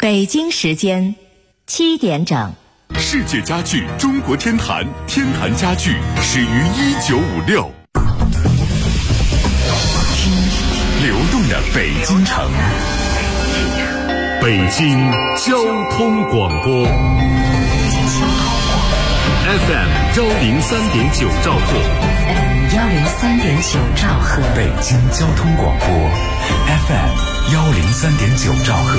北京时间7点整。 世界家具中国天坛，天坛家具始于1956。流动的北京城，北京交通广播 FM103.9兆赫 103.9兆赫， 北京交通广播 FM103.9兆赫。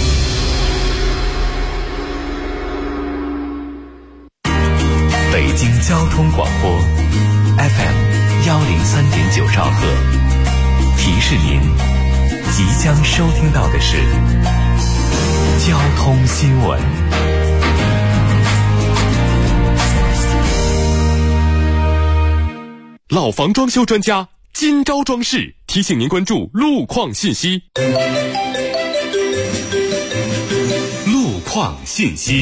北京交通广播 FM103.9兆赫，提示您即将收听到的是交通新闻。老房装修专家今朝装饰提醒您关注路况信息。路况信息。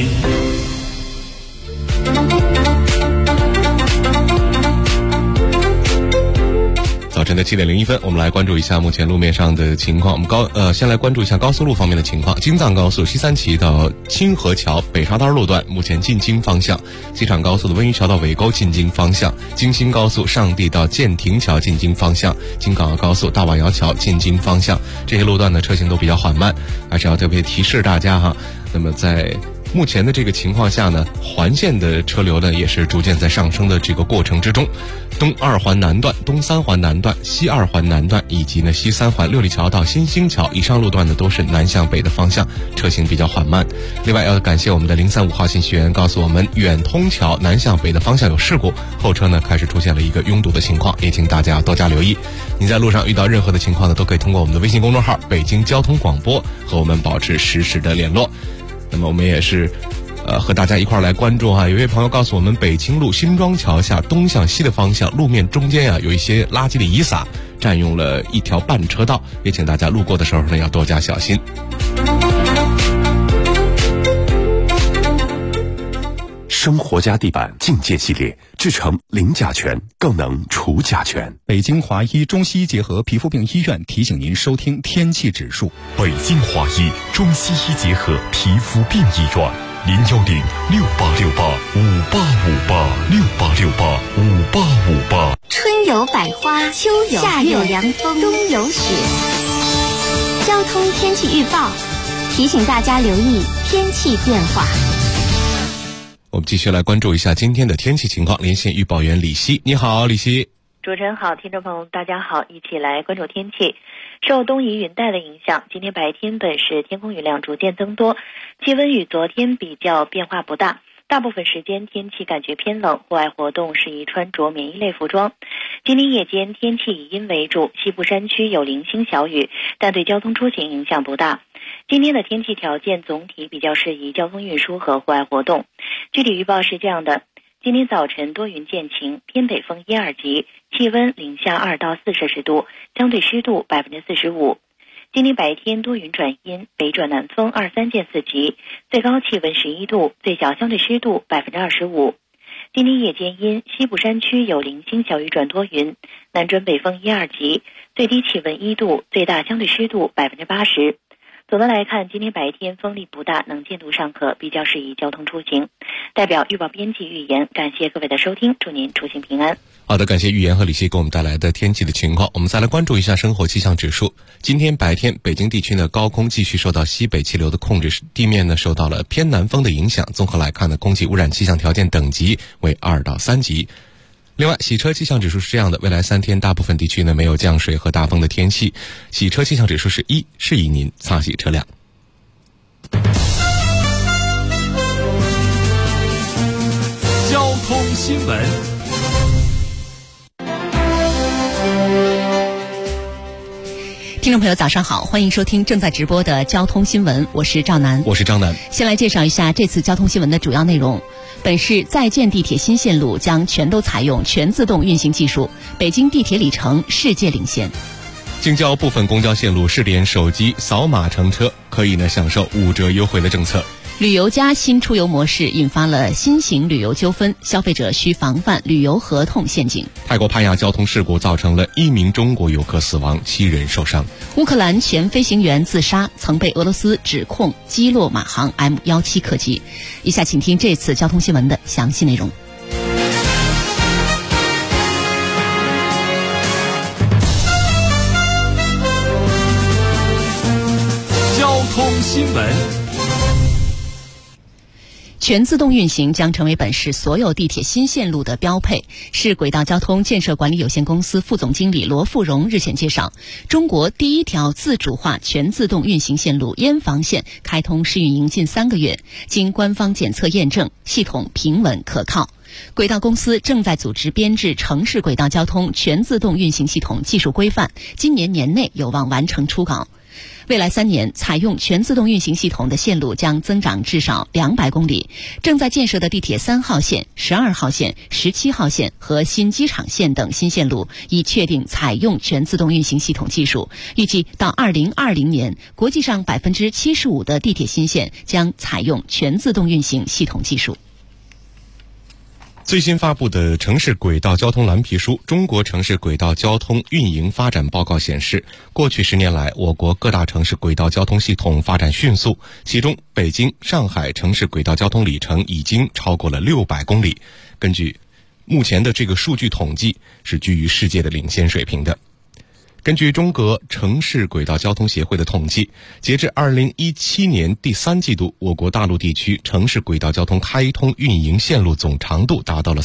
早晨的7点01分，我们来关注一下目前路面上的情况。我们先来关注一下高速路方面的情况。京藏高速西三旗到清河桥北沙滩路段目前进京方向，机场高速的温榆桥到尾沟进京方向，京新高速上地到建亭桥进京方向，京港澳高速大瓦窑桥进京方向，这些路段呢车行都比较缓慢，还是要特别提示大家哈。那么在目前的这个情况下呢，环线的车流呢也是逐渐在上升的这个过程之中。东2环南段、东3环南段、西2环南段以及呢西3环六里桥到新兴桥以上路段呢都是南向北的方向，车行比较缓慢。另外要感谢我们的035号信息员告诉我们，远通桥南向北的方向有事故，后车呢开始出现了一个拥堵的情况，也请大家多加留意。您在路上遇到任何的情况呢，都可以通过我们的微信公众号北京交通广播和我们保持实时的联络。那么我们也是和大家一块来关注哈。有一位朋友告诉我们，北清路新庄桥下东向西的方向路面中间有一些垃圾的遗撒，占用了一条半车道，也请大家路过的时候呢要多加小心。生活家地板境界系列，制成零甲醛，更能除甲醛。 北京华医中西医结合皮肤病医院提醒您收听天气指数。 北京华医中西医结合皮肤病医院，0106868586868685858。 春有百花，秋有夏有凉风，冬有雪。交通天气预报提醒大家留意天气变化。 我们继续来关注一下今天的天气情况，连线预报员李希。你好，李希。 主持人好，听众朋友大家好，一起来关注天气。受东移云带的影响，今天白天本市天空雨量逐渐增多，气温与昨天比较变化不大，大部分时间天气感觉偏冷，户外活动适宜穿着棉衣类服装。今天夜间天气以阴为主，西部山区有零星小雨，但对交通出行影响不大。今天的天气条件总体比较适宜交通运输和户外活动。具体预报是这样的：今天早晨多云见晴，偏北风1、2级，气温零下2到4摄氏度，相对湿度45%。今天白天多云转阴，北转南风2、3见4级，最高气温11度，最小相对湿度25%。今天夜间阴，西部山区有零星小雨转多云，南转北风1、2级，最低气温1度，最大相对湿度80%。总的来看，今天白天风力不大，能见度尚可，比较适宜交通出行。代表预报编辑预言，感谢各位的收听，祝您出行平安。 好的，感谢预言和李希给我们带来的天气的情况。我们再来关注一下生活气象指数。今天白天北京地区呢高空继续受到西北气流的控制，地面呢受到了偏南风的影响，综合来看呢，空气污染气象条件等级为2到3级。另外，洗车气象指数是这样的，未来3天大部分地区呢没有降水和大风的天气，洗车气象指数是1，适宜您擦洗车辆。交通新闻。 听众朋友早上好，欢迎收听正在直播的交通新闻，我是赵楠。 我是张楠。 先来介绍一下这次交通新闻的主要内容。本市在建地铁新线路将全都采用全自动运行技术，北京地铁里程世界领先。 京郊部分公交线路试点手机扫码乘车，可以享受5折优惠的政策。 旅游加新出游模式引发了新型旅游纠纷，消费者需防范旅游合同陷阱。 泰国帕亚交通事故造成了1名中国游客死亡，7人受伤。 乌克兰前飞行员自杀，曾被俄罗斯指控击落马航 M17客机。以下请听这次交通新闻的详细内容。 交通新闻。 全自动运行将成为本市所有地铁新线路的标配。市轨道交通建设管理有限公司副总经理罗富荣日前介绍，中国第一条自主化全自动运行线路燕房线开通试运营近3个月，经官方检测验证，系统平稳可靠。轨道公司正在组织编制城市轨道交通全自动运行系统技术规范，今年年内有望完成初稿。未来3年，采用全自动运行系统的线路将增长至少200公里。正在建设的地铁3号线、12号线、17号线和新机场线等新线路已确定采用全自动运行系统技术。预计到2020年，国际上75%的地铁新线将采用全自动运行系统技术。 最新发布的城市轨道交通蓝皮书《中国城市轨道交通运营发展报告》显示，过去10年来，我国各大城市轨道交通系统发展迅速，其中北京、上海城市轨道交通里程已经超过了600公里。根据目前的这个数据统计，是居于世界的领先水平的。根据中国城市轨道交通协会的统计，截至2017年第3季度，我国大陆地区城市轨道交通开通运营线路总长度达到了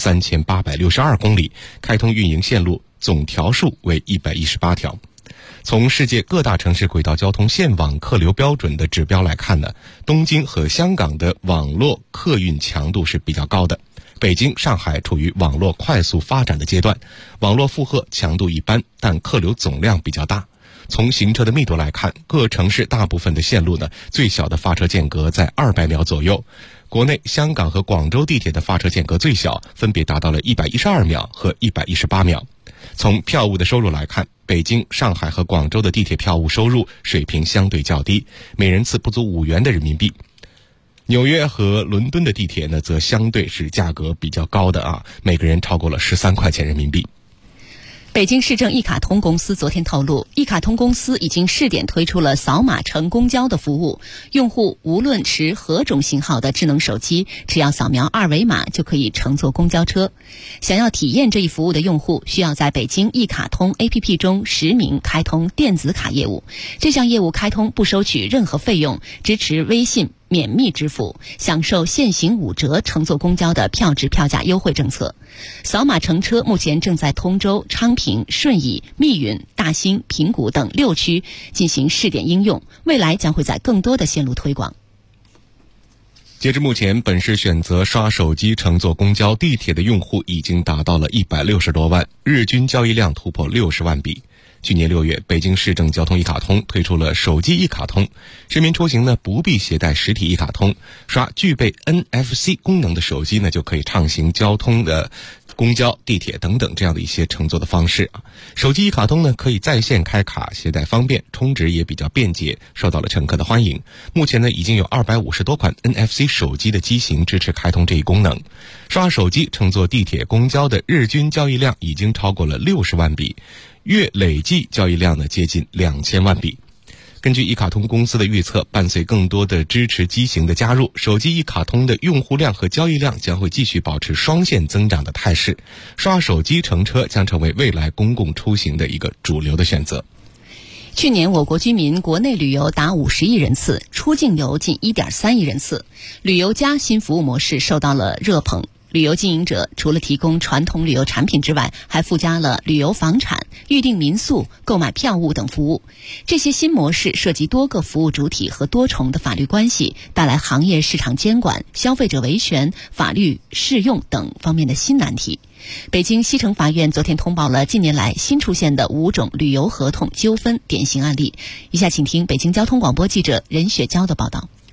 3862公里，开通运营线路总条数为118条。从世界各大城市轨道交通线网客流标准的指标来看呢，东京和香港的网络客运强度是比较高的。北京、上海处于网络快速发展的阶段，网络负荷强度一般，但客流总量比较大。从行车的密度来看，各城市大部分的线路呢，最小的发车间隔在200秒左右。国内香港和广州地铁的发车间隔最小，分别达到了112秒和118秒。从票务的收入来看，北京、上海和广州的地铁票务收入水平相对较低，每人次不足5元的人民币。纽约和伦敦的地铁呢，则相对是价格比较高的啊，每个人超过了13块钱人民币。 北京市政一卡通公司昨天透露，一卡通公司已经试点推出了扫码乘公交的服务，用户无论持何种型号的智能手机，只要扫描2维码就可以乘坐公交车。想要体验这一服务的用户，需要在北京一卡通 APP 中实名开通电子卡业务。这项业务开通不收取任何费用，支持微信免密支付，享受现行5折乘坐公交的票值票价优惠政策。扫码乘车目前正在通州、昌平、顺义、密云、大兴、平谷等6区进行试点应用，未来将会在更多的线路推广。 截至目前，本市选择刷手机乘坐公交、地铁的用户已经达到了160多万，日均交易量突破60万笔。去年6月，北京市政交通一卡通推出了手机一卡通，市民出行呢不必携带实体一卡通，刷具备 NFC 功能的手机呢就可以畅行交通的公交、地铁等等这样的一些乘坐的方式啊。手机一卡通呢可以在线开卡，携带方便，充值也比较便捷，受到了乘客的欢迎。目前呢已经有250多款 NFC 手机的机型支持开通这一功能。刷手机乘坐地铁、公交的日均交易量已经超过了60万笔，月累计交易量呢接近2000万笔。根据一卡通公司的预测，伴随更多的支持机型的加入，手机一卡通的用户量和交易量将会继续保持双线增长的态势。刷手机乘车将成为未来公共出行的一个主流的选择。 去年我国居民国内旅游达50亿人次，出境游近1.3亿人次，旅游加新服务模式受到了热捧。旅游经营者除了提供传统旅游产品之外，还附加了旅游房产、预订民宿、购买票务等服务。这些新模式涉及多个服务主体和多重的法律关系，带来行业市场监管、消费者维权、法律适用等方面的新难题。北京西城法院昨天通报了近年来新出现的5种旅游合同纠纷典型案例。以下请听北京交通广播记者任雪娇的报道。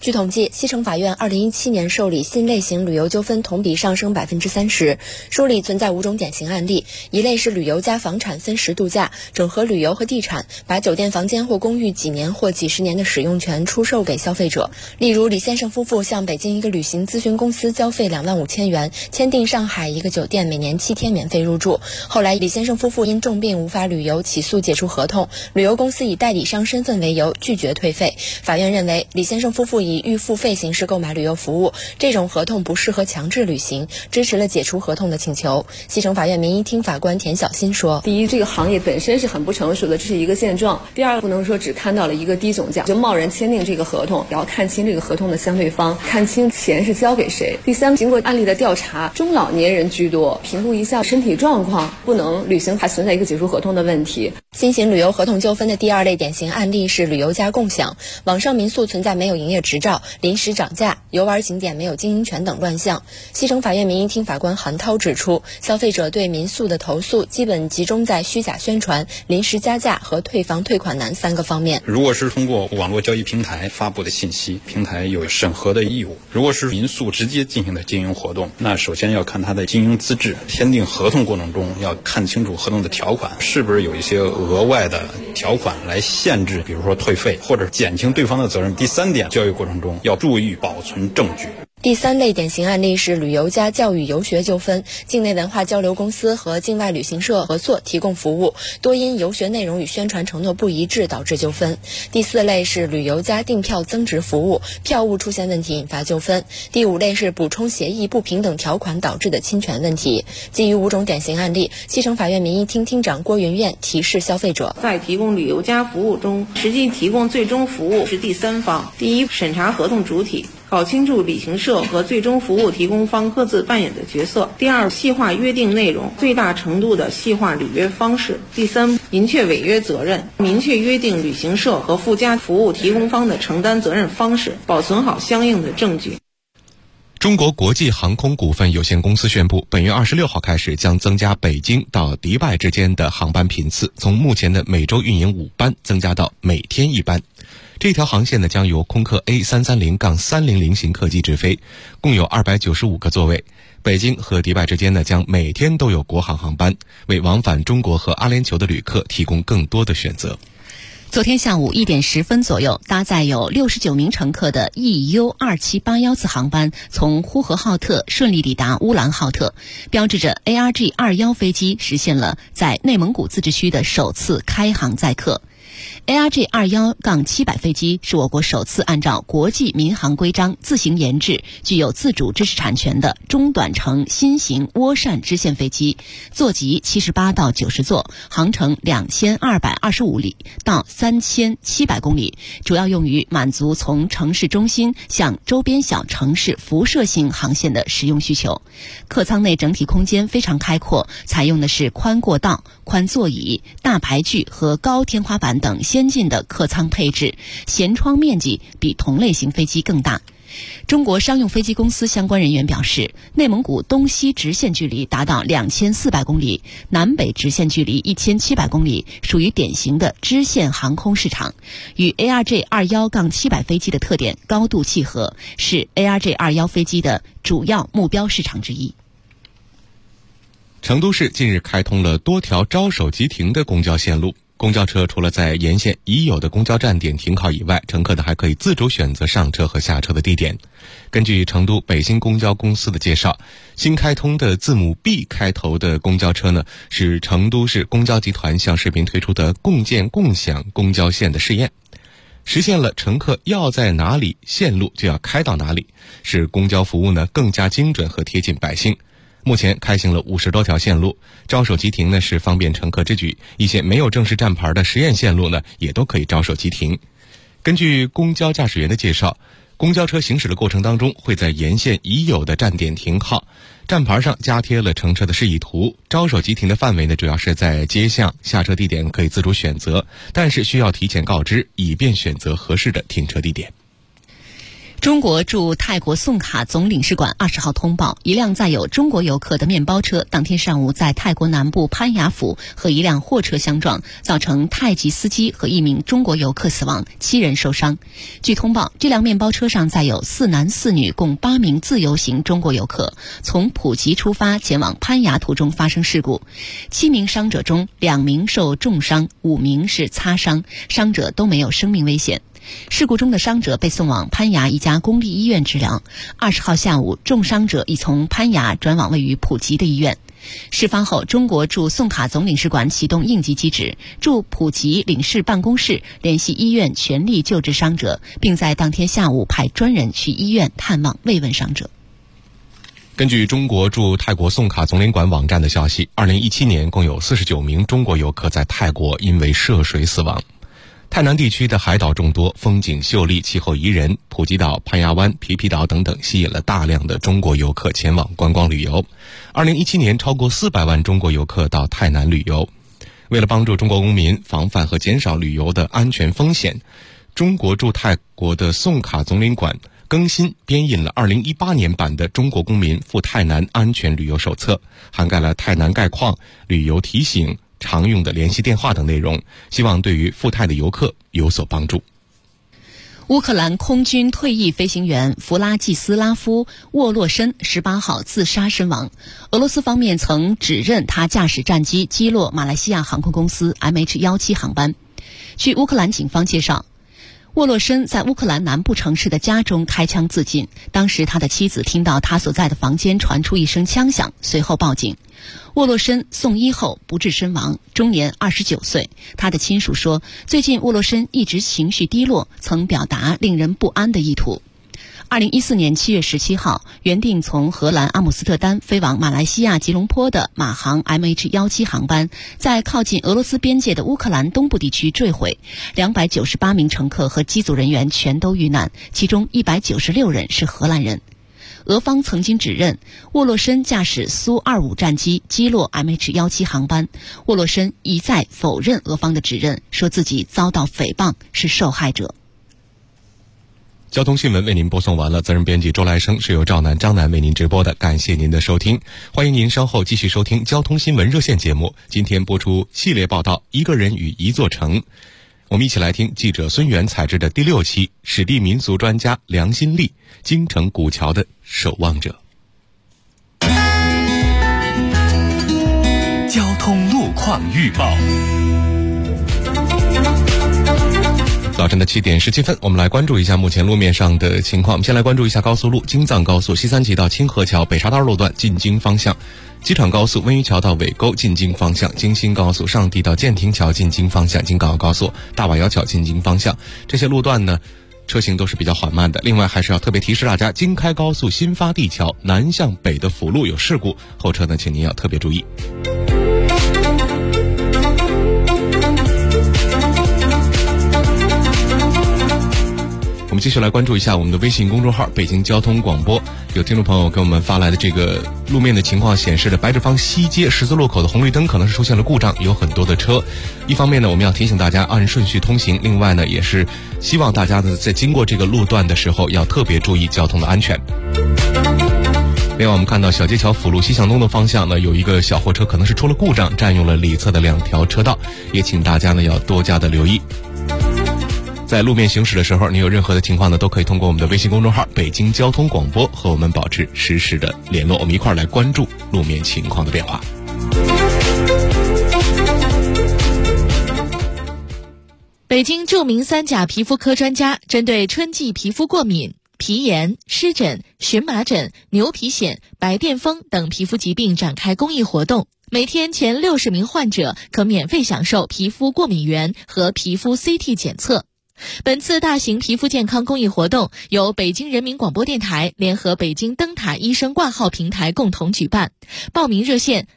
据统计，西城法院2017年受理新类型旅游纠纷同比上升30%，梳理存在5种典型案例。一类是旅游加房产分时度假，整合旅游和地产，把酒店房间或公寓几年或几十年的使用权出售给消费者。例如，李先生夫妇向北京一个旅行咨询公司交费25000元，签订上海一个酒店每年7天免费入住。后来，李先生夫妇因重病无法旅游，起诉解除合同，旅游公司以代理商身份为由拒绝退费。法院认为，李先生夫妇以预付费形式购买旅游服务，这种合同不适合强制履行，支持了解除合同的请求。西城法院民一厅法官田小新说： 第一，这个行业本身是很不成熟的，这是一个现状。第二，不能说只看到了一个低总价就贸然签订这个合同，也要看清这个合同的相对方，看清钱是交给谁。第三，经过案例的调查，中老年人居多，评估一下身体状况，不能履行，还存在一个解除合同的问题。 新型旅游合同纠纷的第二类典型案例是旅游加共享，网上民宿存在没有营业执照、临时涨价、游玩景点没有经营权等乱象。西城法院民一厅法官韩涛指出，消费者对民宿的投诉基本集中在虚假宣传、临时加价和退房退款难3个方面。 如果是通过网络交易平台发布的信息，平台有审核的义务。如果是民宿直接进行的经营活动，那首先要看它的经营资质，签订合同过程中要看清楚合同的条款是不是有一些额外的条款来限制，比如说退费或者减轻对方的责任。第三点，交易过程中要注意保存证据。 第三类典型案例是旅游加教育游学纠纷，境内文化交流公司和境外旅行社合作提供服务，多因游学内容与宣传承诺不一致导致纠纷。第四类是旅游加订票增值服务，票务出现问题引发纠纷。第五类是补充协议不平等条款导致的侵权问题。基于5种典型案例，西城法院民一厅厅长郭云苑提示消费者， 在提供旅游加服务中，实际提供最终服务是第三方。第一，审查合同主体，搞清楚旅行社和最终服务提供方各自扮演的角色。第二，细化约定内容，最大程度的细化履约方式。第三，明确违约责任，明确约定旅行社和附加服务提供方的承担责任方式，保存好相应的证据。 中国国际航空股份有限公司宣布，本月26号开始将增加北京到迪拜之间的航班频次，从目前的每周运营5班增加到每天1班。这条航线呢将由空客 A330-300型客机直飞，共有295个座位。北京和迪拜之间呢将每天都有国航航班，为往返中国和阿联酋的旅客提供更多的选择。 昨天下午1点10分左右，搭载有69名乘客的 EU2781 次航班从呼和浩特顺利抵达乌兰浩特，标志着 ARJ21 飞机实现了在内蒙古自治区的首次开航载客。ARJ21-700 飞机是我国首次按照国际民航规章自行研制、具有自主知识产权的中短程新型涡扇支线飞机，座级78到90座，航程2225里到3700公里，主要用于满足从城市中心向周边小城市辐射性航线的使用需求。客舱内整体空间非常开阔，采用的是宽过道、宽座椅、大排距和高天花板等先进的客舱配置，舷窗面积比同类型飞机更大。中国商用飞机公司相关人员表示，内蒙古东西直线距离达到2400公里，南北直线距离1700公里，属于典型的支线航空市场，与 ARJ21-700 飞机的特点高度契合，是 ARJ21 飞机的主要目标市场之一。 成都市近日开通了多条招手即停的公交线路，公交车除了在沿线已有的公交站点停靠以外，乘客呢还可以自主选择上车和下车的地点。根据成都北新公交公司的介绍，新开通的字母 B 开头的公交车呢，是成都市公交集团向市民推出的共建共享公交线的试验，实现了乘客要在哪里线路就要开到哪里，使公交服务呢更加精准和贴近百姓。目前开行了50多条线路，招手即停呢是方便乘客之举，一些没有正式站牌的实验线路呢也都可以招手即停。根据公交驾驶员的介绍，公交车行驶的过程当中会在沿线已有的站点停靠，站牌上加贴了乘车的示意图。招手即停的范围呢主要是在街巷，下车地点可以自主选择，但是需要提前告知，以便选择合适的停车地点。 中国驻泰国宋卡总领事馆20号通报，一辆载有中国游客的面包车当天上午在泰国南部攀雅府和一辆货车相撞，造成泰籍司机和一名中国游客死亡，7人受伤。据通报，这辆面包车上载有4男4女共8名自由行中国游客，从普吉出发前往攀雅途中发生事故。7名伤者中2名受重伤，5名是擦伤，伤者都没有生命危险。事故中的伤者被送往攀雅一家公立医院治疗。20号下午，重伤者已从攀雅转往位于普吉的医院。事发后，中国驻宋卡总领事馆启动应急机制，驻普吉领事办公室联系医院全力救治伤者，并在当天下午派专人去医院探望慰问伤者。 根据中国驻泰国宋卡总领馆网站的消息，2017年共有49名中国游客在泰国因为涉水死亡。泰南地区的海岛众多，风景秀丽，气候宜人，普吉岛、攀雅湾、皮皮岛等等吸引了大量的中国游客前往观光旅游。2017年超过400万中国游客到泰南旅游。为了帮助中国公民防范和减少旅游的安全风险，中国驻泰国的宋卡总领馆更新编印了2018年版的中国公民赴泰南安全旅游手册，涵盖了泰南概况、旅游提醒、常用的联系电话等内容，希望对于赴泰的游客有所帮助。 乌克兰空军退役飞行员弗拉季斯拉夫·沃洛申18号自杀身亡。俄罗斯方面曾指认他驾驶战机击落马来西亚航空公司 MH17 航班。据乌克兰警方介绍，沃洛申在乌克兰南部城市的家中开枪自尽，当时他的妻子听到他所在的房间传出一声枪响，随后报警。沃洛申送医后不治身亡，终年29岁。他的亲属说，最近沃洛申一直情绪低落，曾表达令人不安的意图。2014年7月17号，原定从荷兰阿姆斯特丹飞往马来西亚吉隆坡的马航 MH17 航班，在靠近俄罗斯边界的乌克兰东部地区坠毁，298名乘客和机组人员全都遇难，其中196人是荷兰人。俄方曾经指认沃洛申驾驶苏25战机击落 MH17 航班，沃洛申一再否认俄方的指认，说自己遭到诽谤，是受害者。 交通新闻为您播送完了，责任编辑周来生，是由赵楠、张楠为您直播的，感谢您的收听，欢迎您稍后继续收听交通新闻热线节目。今天播出系列报道《一个人与一座城》，我们一起来听记者孙源采制的第6期史地民俗专家梁新立京城古桥的守望者。 交通路况预报。 早晨的7点17分，我们来关注一下目前路面上的情况。我们先来关注一下高速路京藏高速西三旗到清河桥北沙道路段进京方向，机场高速温榆桥到尾沟进京方向，京新高速上地到建亭桥进京方向，京港澳高速大瓦窑桥进京方向，这些路段呢车行都是比较缓慢的。另外还是要特别提示大家，京开高速新发地桥南向北的辅路有事故，后车呢请您要特别注意。我们继续来关注一下我们的微信公众号北京交通广播，有听众朋友给我们发来的这个路面的情况显示的白纸坊西街十字路口的红绿灯可能是出现了故障，有很多的车。一方面呢，我们要提醒大家按顺序通行，另外呢也是希望大家呢在经过这个路段的时候要特别注意交通的安全。另外我们看到小街桥辅路西向东的方向呢，有一个小货车可能是出了故障，占用了里侧的2条车道，也请大家呢要多加的留意。在路面行驶的时候，你有任何的情况呢，都可以通过我们的微信公众号北京交通广播和我们保持实时的联络，我们一块儿来关注路面情况的变化。 北京著名3甲皮肤科专家针对春季皮肤过敏、皮炎、湿疹、荨麻疹、牛皮癣、白癜风等皮肤疾病展开公益活动，每天前60名患者可免费享受皮肤过敏原和皮肤 CT 检测。本次大型皮肤健康公益活动由北京人民广播电台联合北京灯塔医生挂号平台共同举办，报名热线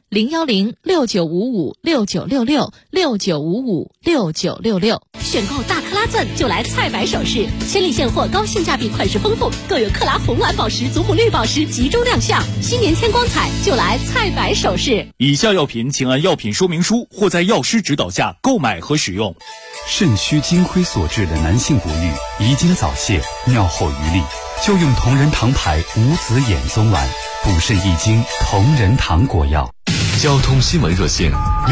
010-6955-6966 选购大克拉钻就来菜百首饰，千里现货，高性价比，款式丰富，更有克拉红蓝宝石、祖母绿宝石集中亮相，新年添光彩就来菜百首饰。 以下药品请按药品说明书或在药师指导下购买和使用。 肾虚金亏所致的男性不育、遗精早泄、尿后余力， 就用同仁堂牌无籽眼松丸，补肾益精，同仁堂果药。 交通新闻热线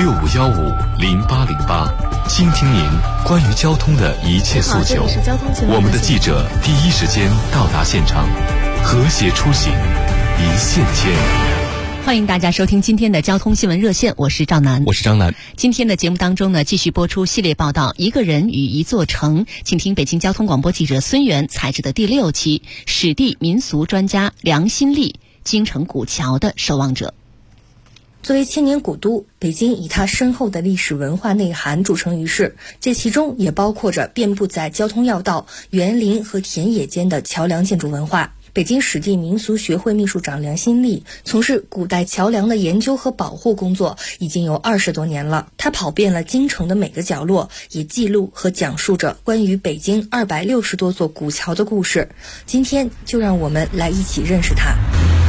65150808，倾听您关于交通的一切诉求。我们的记者第一时间到达现场，和谐出行，一线牵。 欢迎大家收听今天的交通新闻热线，我是赵楠， 我是张楠。 今天的节目当中呢，继续播出系列报道《一个人与一座城》，请听北京交通广播记者孙源采制的第6期史地民俗专家梁新立，京城古桥的守望者。 作为千年古都，北京以它深厚的历史文化内涵著称于世，这其中也包括着遍布在交通要道、园林和田野间的桥梁建筑文化。北京史地民俗学会秘书长梁新立从事古代桥梁的研究和保护工作已经有20多年了。他跑遍了京城的每个角落，也记录和讲述着关于北京260多座古桥的故事。今天就让我们来一起认识他。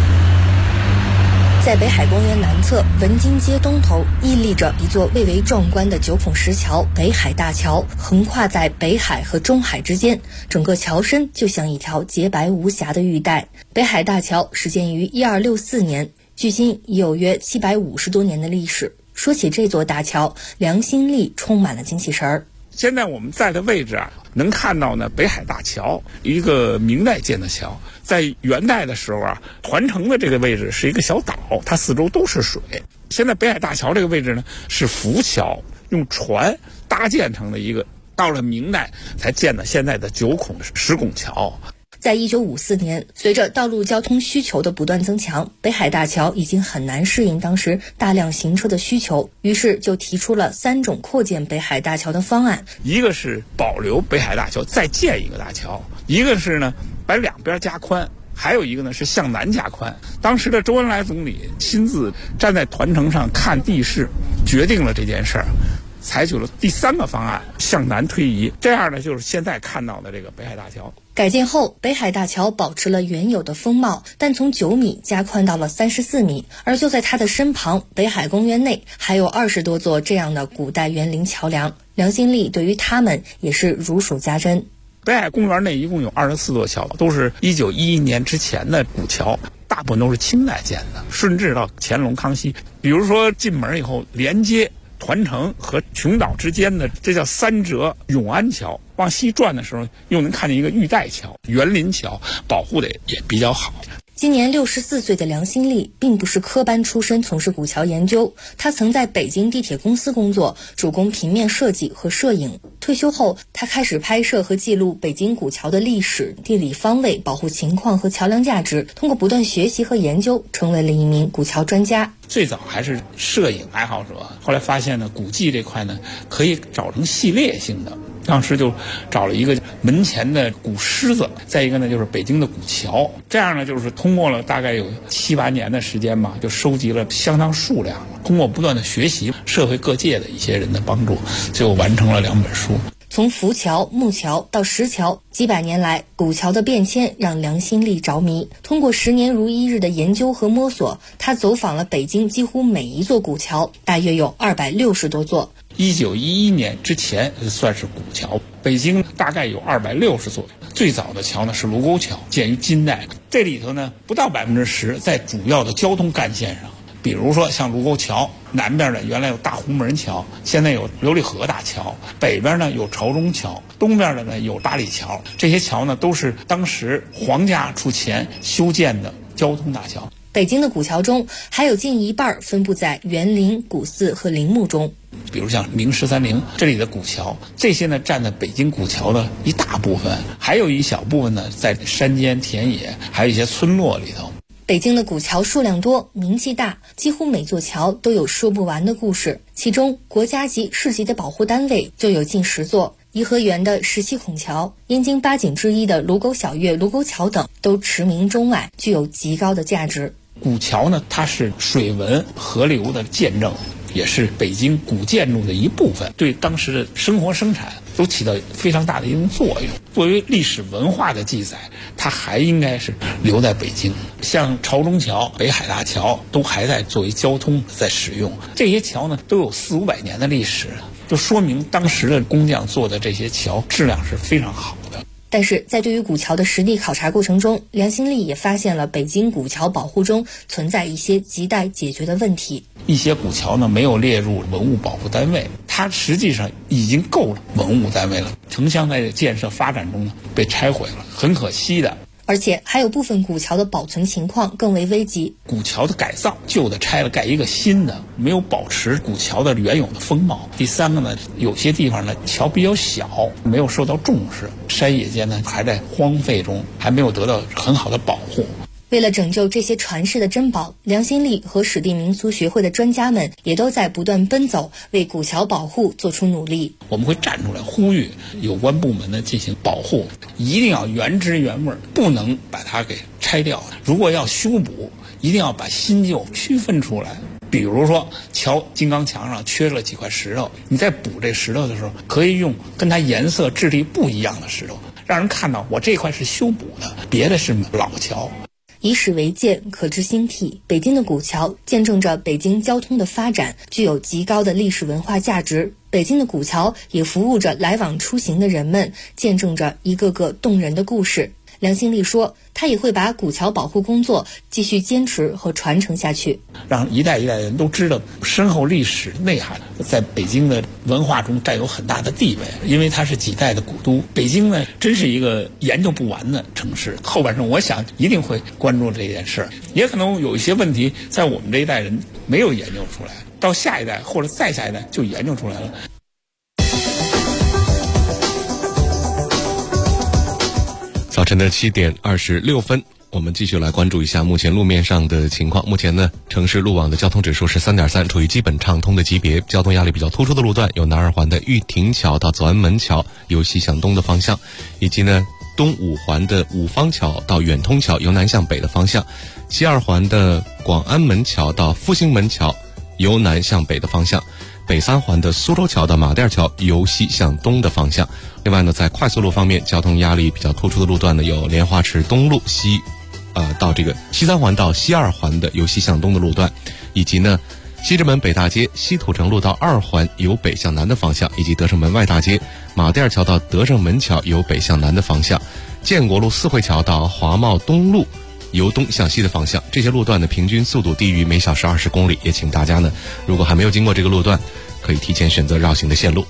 在北海公园南侧文津街东头屹立着一座蔚为壮观的9孔石桥——北海大桥，横跨在北海和中海之间，整个桥身就像一条洁白无瑕的玉带。北海大桥始建于1264年，距今已有约750多年的历史。说起这座大桥，梁新立充满了精气神儿。 现在我们在的位置啊，能看到呢北海大桥，一个明代建的桥。在元代的时候啊，团城的这个位置是一个小岛，它四周都是水。现在北海大桥这个位置呢是浮桥，用船搭建成的一个，到了明代才建的现在的9孔石拱桥。 在1954年，随着道路交通需求的不断增强，北海大桥已经很难适应当时大量行车的需求，于是就提出了3种扩建北海大桥的方案。 一个是保留北海大桥再建一个大桥，一个是呢把两边加宽，还有一个呢是向南加宽。当时的周恩来总理亲自站在团城上看地势，决定了这件事儿，采取了第3个方案，向南推移。这样呢就是现在看到的这个北海大桥。 改建后，北海大桥保持了原有的风貌，但从9米加宽到了34米。而就在它的身旁，北海公园内还有20多座这样的古代园林桥梁。梁新立对于他们也是如数家珍。 北海公园内一共有24座桥，都是1911年之前的古桥，大部分都是清代建的，顺治到乾隆、康熙。比如说进门以后连接团城和琼岛之间的，这叫3折永安桥。往西转的时候又能看见一个玉带桥，园林桥保护的也比较好。 今年64岁的梁新立并不是科班出身从事古桥研究，他曾在北京地铁公司工作，主攻平面设计和摄影。退休后，他开始拍摄和记录北京古桥的历史、地理方位、保护情况和桥梁价值。通过不断学习和研究，成为了一名古桥专家。 最早还是摄影爱好者，后来发现呢，古迹这块呢可以找成系列性的。当时就找了一个门前的古狮子，再一个呢就是北京的古桥，这样呢就是通过了大概有7、8年的时间吧，就收集了相当数量了。通过不断的学习，社会各界的一些人的帮助，就完成了2本书。 从浮桥、木桥到石桥，几百年来，古桥的变迁让梁新立着迷。通过10年如一日的研究和摸索，他走访了北京几乎每一座古桥，大约有260多座。 1911年之前算是古桥，北京大概有260座。最早的桥呢是卢沟桥，建于金代。这里头呢不到10%在主要的交通干线上，比如说像卢沟桥，南边呢原来有大红门桥，现在有琉璃河大桥，北边呢有朝中桥，东边的呢有八里桥。这些桥呢都是当时皇家出钱修建的交通大桥。 北京的古桥中还有近一半分布在园林、古寺和陵墓中， 比如像明13陵这里的古桥，这些呢占在北京古桥的一大部分，还有一小部分呢在山间田野，还有一些村落里头。 北京的古桥数量多，名气大，几乎每座桥都有说不完的故事。其中国家级、市级的保护单位就有近10座，颐和园的17孔桥、燕京8景之一的卢沟晓月卢沟桥等都驰名中外，具有极高的价值。 古桥呢，它是水文河流的见证，也是北京古建筑的一部分，对当时的生活生产都起到非常大的一种作用。作为历史文化的记载，它还应该是留在北京。像朝中桥、北海大桥都还在作为交通在使用，这些桥呢都有400-500年的历史，就说明当时的工匠做的这些桥质量是非常好的。 但是在对于古桥的实地考察过程中，梁新立也发现了北京古桥保护中存在一些亟待解决的问题。 一些古桥呢没有列入文物保护单位，它实际上已经够了文物单位了。城乡在建设发展中呢被拆毁了，很可惜的。 而且还有部分古桥的保存情况更为危急。 古桥的改造，旧的拆了盖一个新的，没有保持古桥的原有的风貌。第三个呢，有些地方呢桥比较小，没有受到重视，山野间呢还在荒废中，还没有得到很好的保护。 为了拯救这些传世的珍宝，梁新立和史地民俗学会的专家们也都在不断奔走，为古桥保护做出努力。 我们会站出来呼吁有关部门呢进行保护，一定要原汁原味，不能把它给拆掉。如果要修补，一定要把新旧区分出来。比如说桥金刚墙上缺了几块石头，你在补这石头的时候，可以用跟它颜色质地不一样的石头，让人看到我这块是修补的，别的是老桥。 以史为鉴，可知兴替。北京的古桥见证着北京交通的发展，具有极高的历史文化价值。北京的古桥也服务着来往出行的人们，见证着一个个动人的故事。梁新立说，他也会把古桥保护工作继续坚持和传承下去， 让一代一代人都知道深厚历史内涵在北京的文化中占有很大的地位。因为它是几代的古都，北京呢真是一个研究不完的城市。后半生我想一定会关注这件事，也可能有一些问题在我们这一代人没有研究出来，到下一代或者再下一代就研究出来了。 早晨的7点26分，我们继续来关注一下目前路面上的情况。目前呢，城市路网的交通指数是3.3，处于基本畅通的级别。交通压力比较突出的路段有南二环的玉亭桥到左安门桥由西向东的方向，以及呢东五环的五方桥到远通桥由南向北的方向，西二环的广安门桥到复兴门桥由南向北的方向，北三环的苏州桥到马甸桥由西向东的方向。另外呢，在快速路方面，交通压力比较突出的路段呢有莲花池东路到这个西三环到西二环的由西向东的路段，以及呢西直门北大街西土城路到二环由北向南的方向，以及德胜门外大街马甸桥到德胜门桥由北向南的方向，建国路四惠桥到华贸东路由东向西的方向。这些路段的平均速度低于每小时20公里，也请大家呢如果还没有经过这个路段，可以提前选择绕行的线路。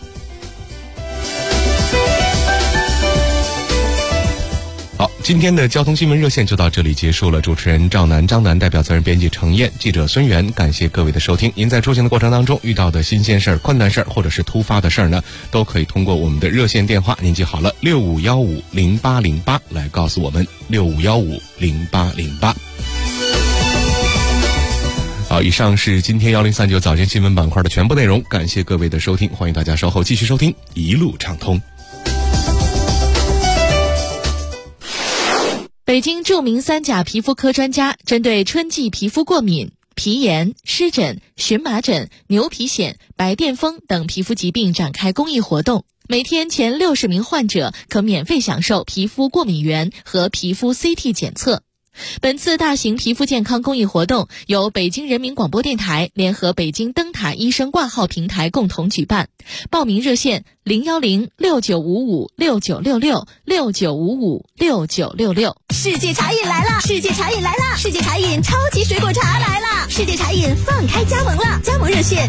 好，今天的交通新闻热线就到这里结束了。主持人赵楠、张楠，代表责任编辑程燕，记者孙源，感谢各位的收听。您在出行的过程当中遇到的新鲜事儿、困难事儿，或者是突发的事儿呢，都可以通过我们的热线电话，您记好了，65150808来告诉我们，65150808。好，以上是今天1039早间新闻板块的全部内容，感谢各位的收听，欢迎大家稍后继续收听一路畅通。 北京著名3甲皮肤科专家针对春季皮肤过敏、皮炎、湿疹、荨麻疹、牛皮癣、白癜风等皮肤疾病展开公益活动，每天前60名患者可免费享受皮肤过敏原和皮肤 CT 检测。本次大型皮肤健康公益活动由北京人民广播电台联合北京灯塔医生挂号平台共同举办，报名热线0106955696669556966。 世界茶饮来了！世界茶饮来了！世界茶饮超级水果茶来了！世界茶饮放开加盟了，加盟热线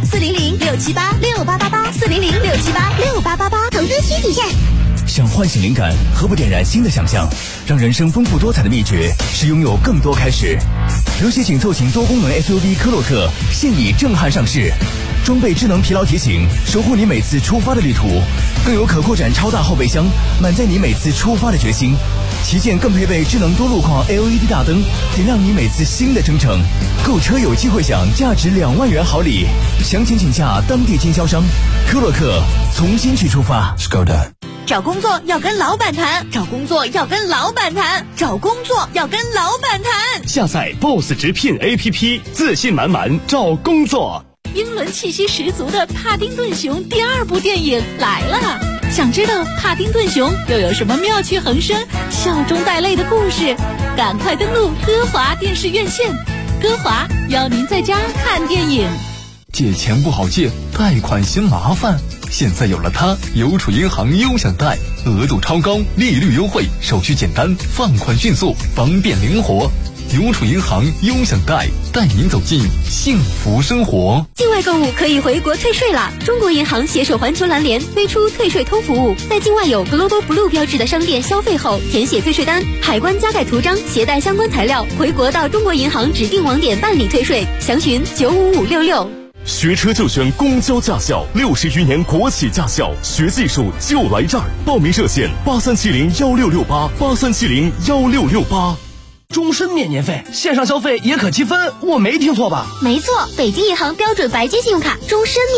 400-678-6888，400-678-6888， 投资需体现。想唤醒灵感，何不点燃新的想象？让人生丰富多彩的秘诀是拥有更多开始。流血紧凑型多功能 SUV 科洛克现已震撼上市，装备智能疲劳提醒，守护你每次出发的旅途，更有可扩展超大后备箱，满载你每次出发的决心。旗舰更配备智能多路况 LED 大灯，点亮你每次新的征程。购车有机会享价值2万元好礼，详情请洽当地经销商。科洛克，从新去出发。Skoda。 找工作要跟老板谈，找工作要跟老板谈，找工作要跟老板谈。 下载 BOSS 直聘 APP， 自信满满找工作。 英伦气息十足的帕丁顿熊第2部电影来了，想知道帕丁顿熊又有什么妙趣横生、笑中带泪的故事？赶快登录歌华电视院线，歌华邀您在家看电影。 借钱不好借，贷款嫌麻烦。现在有了它，邮储银行优享贷，额度超高，利率优惠，手续简单，放款迅速，方便灵活。邮储银行优享贷，带您走进幸福生活。 境外购物可以回国退税啦！中国银行携手环球蓝联推出退税通服务，在境外有 Global Blue 标志的商店消费后，填写退税单，海关加盖图章，携带相关材料，回国到中国银行指定网点办理退税。详询95566。 学车就选公交驾校，60余年国企驾校，学技术就来这儿。报名热线83701668，83701668。 终身免年费，线上消费也可积分，我没听错吧？ 没错，北京银行标准白金信用卡终身免